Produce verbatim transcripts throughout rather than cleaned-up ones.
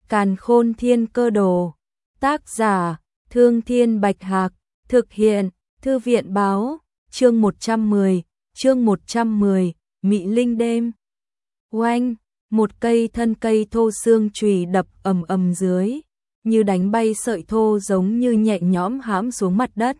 Càn Khôn Thiên Cơ Đồ. Tác giả: Thương Thiên Bạch Hạc. Thực hiện: Thư viện Báo. Chương một trăm mười. Chương một trăm mười. Mị Linh Đêm. Oanh, một cây thân cây thô xương chùy đập ầm ầm dưới, như đánh bay sợi thô giống như nhẹ nhõm hãm xuống mặt đất.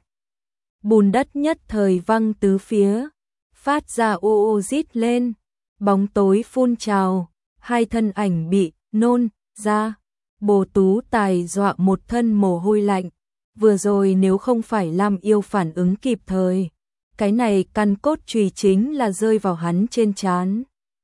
Bùn đất nhất thời văng tứ phía, phát ra ô ô rít lên, bóng tối phun trào, hai thân ảnh bị nôn ra. Bồ Tú Tài dọa một thân mồ hôi lạnh, vừa rồi nếu không phải Lam Yêu phản ứng kịp thời, cái này căn cốt chùy chính là rơi vào hắn trên trán.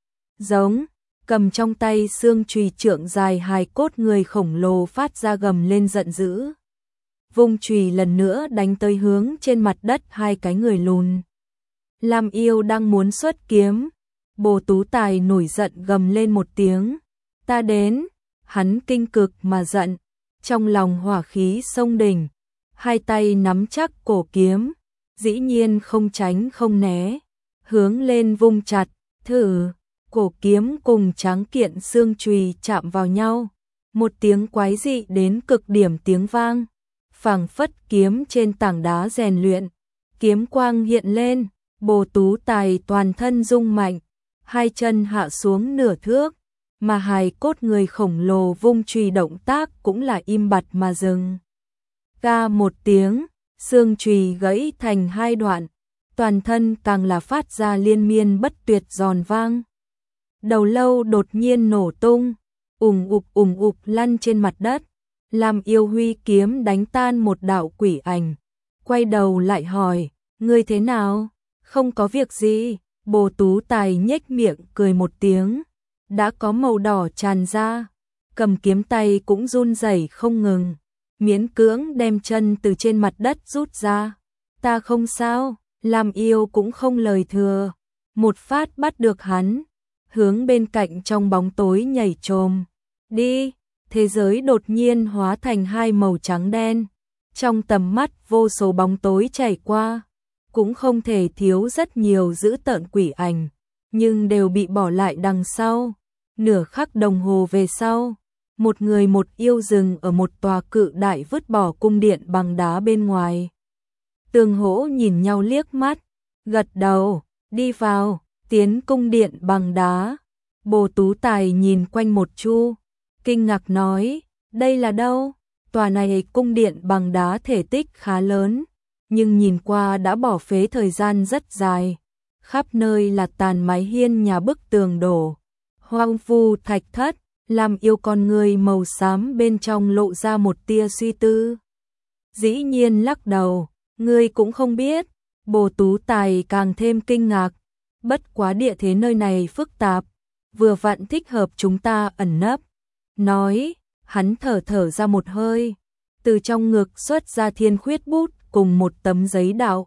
Giống, cầm trong tay xương chùy trượng dài hài cốt người khổng lồ phát ra gầm lên giận dữ. Vung chùy lần nữa đánh tới hướng trên mặt đất hai cái người lùn. Lam Yêu đang muốn xuất kiếm, Bồ Tú Tài nổi giận gầm lên một tiếng, ta đến. Hắn kinh cực mà giận, trong lòng hỏa khí sông đỉnh, hai tay nắm chắc cổ kiếm, dĩ nhiên không tránh không né, hướng lên vung chặt, thử, cổ kiếm cùng tráng kiện xương chùy chạm vào nhau, một tiếng quái dị đến cực điểm tiếng vang, phảng phất kiếm trên tảng đá rèn luyện, kiếm quang hiện lên, Bồ Tú Tài toàn thân rung mạnh, hai chân hạ xuống nửa thước, mà hài cốt người khổng lồ vung chùy động tác cũng là im bặt mà dừng. Ca một tiếng, xương chùy gãy thành hai đoạn, toàn thân càng là phát ra liên miên bất tuyệt giòn vang. Đầu lâu đột nhiên nổ tung, ùng ục ùng ục lăn trên mặt đất, làm Yêu huy kiếm đánh tan một đạo quỷ ảnh, quay đầu lại hỏi, ngươi thế nào? Không có việc gì. Bồ Tú Tài nhếch miệng cười một tiếng, đã có màu đỏ tràn ra, cầm kiếm tay cũng run rẩy không ngừng, miễn cưỡng đem chân từ trên mặt đất rút ra. Ta không sao. Lam Yêu cũng không lời thừa, một phát bắt được hắn, hướng bên cạnh trong bóng tối nhảy trồm đi. Thế giới đột nhiên hóa thành hai màu trắng đen, trong tầm mắt vô số bóng tối chảy qua, cũng không thể thiếu rất nhiều dữ tợn quỷ ảnh, nhưng đều bị bỏ lại đằng sau. Nửa khắc đồng hồ về sau, một người một yêu dừng ở một tòa cự đại vứt bỏ cung điện bằng đá bên ngoài. Tương hỗ nhìn nhau liếc mắt, gật đầu, đi vào, tiến cung điện bằng đá. Bồ Tú Tài nhìn quanh một chu, kinh ngạc nói, đây là đâu? Tòa này cung điện bằng đá thể tích khá lớn, nhưng nhìn qua đã bỏ phế thời gian rất dài, khắp nơi là tàn mái hiên nhà, bức tường đổ, hoang vu thạch thất. Làm Yêu con người màu xám bên trong lộ ra một tia suy tư, dĩ nhiên lắc đầu, ngươi cũng không biết. Bồ Tú Tài càng thêm kinh ngạc, bất quá địa thế nơi này phức tạp, vừa vặn thích hợp chúng ta ẩn nấp. Nói, hắn thở thở ra một hơi, từ trong ngực xuất ra thiên khuyết bút cùng một tấm giấy đạo,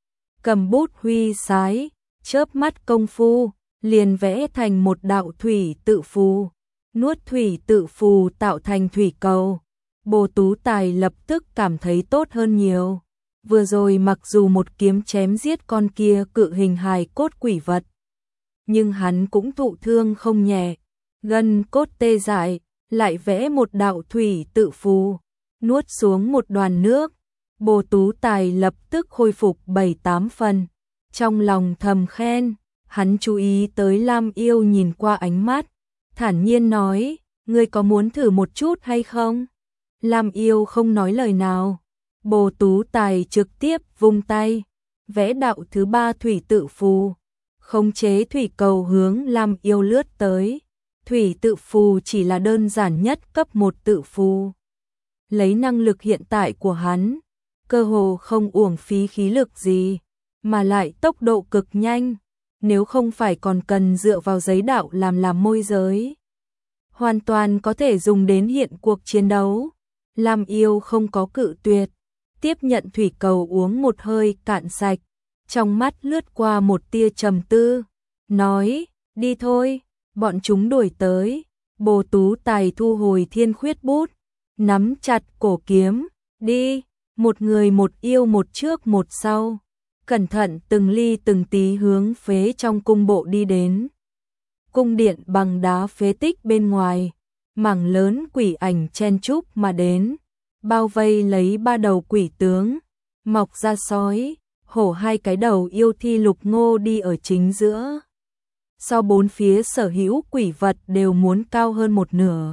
cầm bút huy sái, chớp mắt công phu, liền vẽ thành một đạo thủy tự phù, nuốt thủy tự phù tạo thành thủy cầu. Bồ Tú Tài lập tức cảm thấy tốt hơn nhiều. Vừa rồi mặc dù một kiếm chém giết con kia cự hình hài cốt quỷ vật, nhưng hắn cũng thụ thương không nhẹ, gân cốt tê dại, lại vẽ một đạo thủy tự phù, nuốt xuống một đoàn nước. Bồ Tú Tài lập tức khôi phục bảy tám phần, trong lòng thầm khen. Hắn chú ý tới Lam Yêu nhìn qua ánh mắt, thản nhiên nói, ngươi có muốn thử một chút hay không? Lam Yêu không nói lời nào. Bồ Tú Tài trực tiếp vung tay, vẽ đạo thứ ba thủy tự phù, khống chế thủy cầu hướng Lam Yêu lướt tới. Thủy tự phù chỉ là đơn giản nhất cấp một tự phù. Lấy năng lực hiện tại của hắn, cơ hồ không uổng phí khí lực gì, mà lại tốc độ cực nhanh, nếu không phải còn cần dựa vào giấy đạo làm làm môi giới, hoàn toàn có thể dùng đến hiện cuộc chiến đấu. Lam Yêu không có cự tuyệt, tiếp nhận thủy cầu uống một hơi cạn sạch, trong mắt lướt qua một tia trầm tư, nói, đi thôi. Bọn chúng đuổi tới. Bồ Tú Tài thu hồi thiên khuyết bút, nắm chặt cổ kiếm, đi. Một người một yêu một trước một sau, cẩn thận từng ly từng tí hướng phế trong cung bộ đi đến. Cung điện bằng đá phế tích bên ngoài, mảng lớn quỷ ảnh chen chúc mà đến, bao vây lấy ba đầu quỷ tướng, mọc ra sói, hổ hai cái đầu yêu thi Lục Ngô đi ở chính giữa. Sau bốn phía sở hữu quỷ vật đều muốn cao hơn một nửa.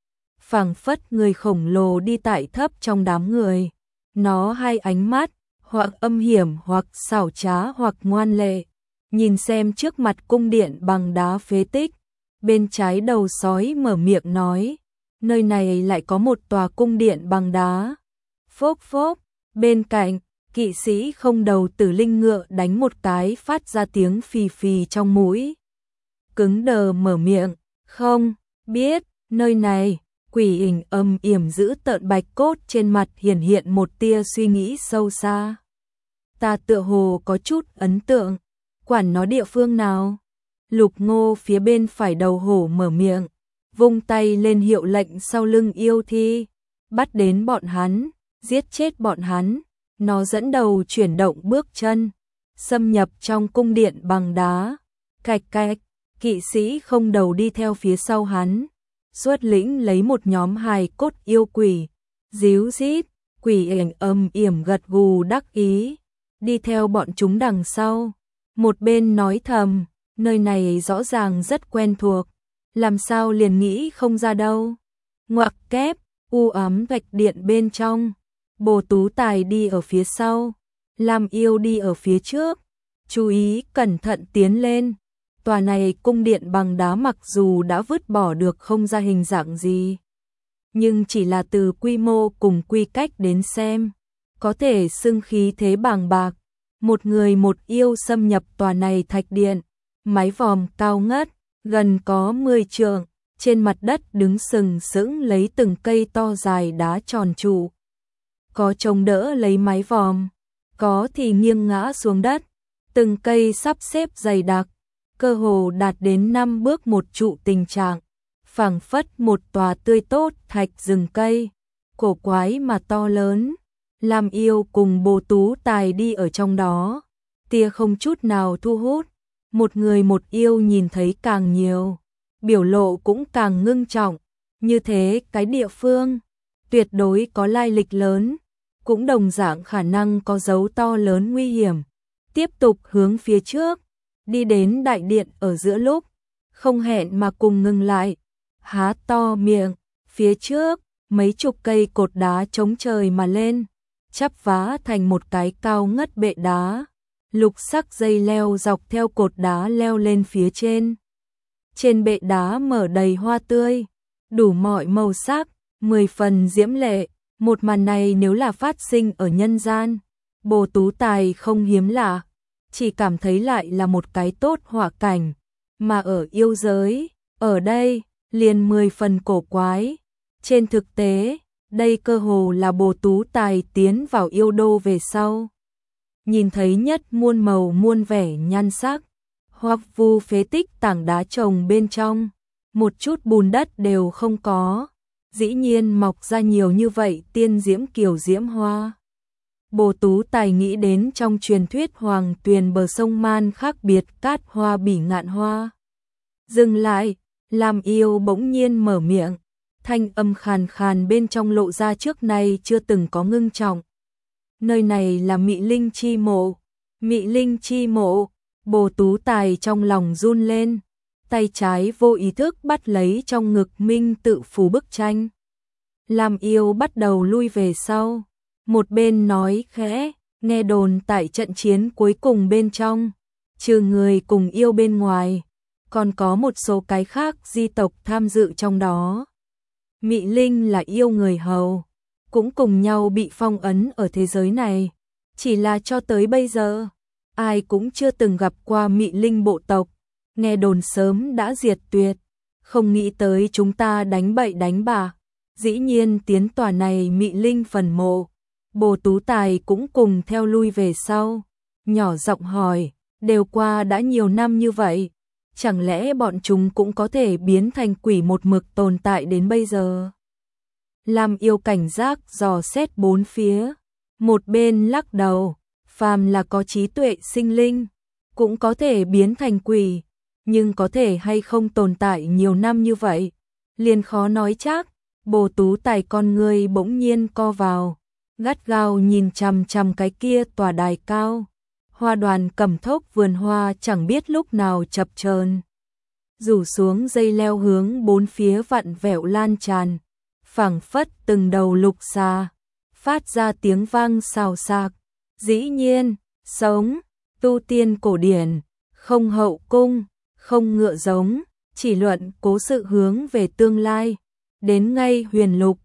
Phảng phất người khổng lồ đi tại thấp trong đám người. Nó hai ánh mắt, hoặc âm hiểm hoặc xảo trá hoặc ngoan lệ. Nhìn xem trước mặt cung điện bằng đá phế tích. Bên trái đầu sói mở miệng nói, nơi này lại có một tòa cung điện bằng đá. Phốc phốc, bên cạnh, kỵ sĩ không đầu tử linh ngựa đánh một cái phát ra tiếng phì phì trong mũi. Cứng đờ mở miệng, không, biết, nơi này, quỷ hình âm yểm giữ tợn bạch cốt trên mặt hiển hiện một tia suy nghĩ sâu xa. Ta tựa hồ có chút ấn tượng, quản nó địa phương nào? Lục Ngô phía bên phải đầu hổ mở miệng, vung tay lên hiệu lệnh sau lưng yêu thi, bắt đến bọn hắn, giết chết bọn hắn. Nó dẫn đầu chuyển động bước chân, xâm nhập trong cung điện bằng đá. Cạch cạch, kỵ sĩ không đầu đi theo phía sau hắn, xuất lĩnh lấy một nhóm hài cốt yêu quỷ, díu dít, quỷ ảnh âm yểm gật gù đắc ý, đi theo bọn chúng đằng sau. Một bên nói thầm, nơi này rõ ràng rất quen thuộc, làm sao liền nghĩ không ra đâu. Ngoặc kép, u ám vạch điện bên trong, Bồ Tú Tài đi ở phía sau, Lam Yêu đi ở phía trước, chú ý cẩn thận tiến lên. Tòa này cung điện bằng đá mặc dù đã vứt bỏ được không ra hình dạng gì, nhưng chỉ là từ quy mô cùng quy cách đến xem, có thể xưng khí thế bàng bạc. Một người một yêu xâm nhập tòa này thạch điện, mái vòm cao ngất, gần có mười trượng, trên mặt đất đứng sừng sững lấy từng cây to dài đá tròn trụ. Có chống đỡ lấy mái vòm, có thì nghiêng ngã xuống đất, từng cây sắp xếp dày đặc, cơ hồ đạt đến năm bước một trụ tình trạng, phảng phất một tòa tươi tốt thạch rừng cây, cổ quái mà to lớn. Lam Yêu cùng Bồ Tú Tài đi ở trong đó, tia không chút nào thu hút, một người một yêu nhìn thấy càng nhiều, biểu lộ cũng càng ngưng trọng, như thế cái địa phương tuyệt đối có lai lịch lớn, cũng đồng dạng khả năng có dấu to lớn nguy hiểm. Tiếp tục hướng phía trước, đi đến đại điện ở giữa lúc, không hẹn mà cùng ngừng lại, há to miệng, phía trước, mấy chục cây cột đá chống trời mà lên, chắp vá thành một cái cao ngất bệ đá, lục sắc dây leo dọc theo cột đá leo lên phía trên. Trên bệ đá mở đầy hoa tươi, đủ mọi màu sắc, mười phần diễm lệ. Một màn này nếu là phát sinh ở nhân gian, Bồ Tú Tài không hiếm lạ, chỉ cảm thấy lại là một cái tốt họa cảnh, mà ở yêu giới, ở đây, liền mười phần cổ quái. Trên thực tế, đây cơ hồ là Bồ Tú Tài tiến vào yêu đô về sau, nhìn thấy nhất muôn màu muôn vẻ nhan sắc, hoặc vu phế tích tảng đá trồng bên trong, một chút bùn đất đều không có, dĩ nhiên mọc ra nhiều như vậy tiên diễm kiều diễm hoa. Bồ Tú Tài nghĩ đến trong truyền thuyết hoàng tuyền bờ sông Man khác biệt cát hoa bỉ ngạn hoa. Dừng lại, Lam Yêu bỗng nhiên mở miệng, thanh âm khàn khàn bên trong lộ ra trước nay chưa từng có ngưng trọng. Nơi này là Mị Linh chi mộ. Mị Linh chi mộ. Bồ Tú Tài trong lòng run lên, tay trái vô ý thức bắt lấy trong ngực minh tự phù bức tranh. Lam Yêu bắt đầu lui về sau, một bên nói khẽ, nghe đồn tại trận chiến cuối cùng bên trong, trừ người cùng yêu bên ngoài, còn có một số cái khác di tộc tham dự trong đó. Mị Linh là yêu người hầu, cũng cùng nhau bị phong ấn ở thế giới này, chỉ là cho tới bây giờ, ai cũng chưa từng gặp qua Mị Linh bộ tộc, nghe đồn sớm đã diệt tuyệt, không nghĩ tới chúng ta đánh bậy đánh bạ, dĩ nhiên tiến tòa này Mị Linh phần mộ. Bồ Tú Tài cũng cùng theo lui về sau, nhỏ giọng hỏi, đều qua đã nhiều năm như vậy, chẳng lẽ bọn chúng cũng có thể biến thành quỷ một mực tồn tại đến bây giờ? Lam Yêu cảnh giác dò xét bốn phía, một bên lắc đầu, phàm là có trí tuệ sinh linh, cũng có thể biến thành quỷ, nhưng có thể hay không tồn tại nhiều năm như vậy, liền khó nói chắc. Bồ Tú Tài con người bỗng nhiên co vào, gắt gao nhìn chằm chằm cái kia tòa đài cao. Hoa đoàn cẩm thốc vườn hoa chẳng biết lúc nào chập chờn, rủ xuống dây leo hướng bốn phía vặn vẹo lan tràn, phảng phất từng đầu lục xà, phát ra tiếng vang xào xạc. Dĩ nhiên, sống, tu tiên cổ điển, không hậu cung, không ngựa giống, chỉ luận cố sự hướng về tương lai. Đến ngay huyền lục,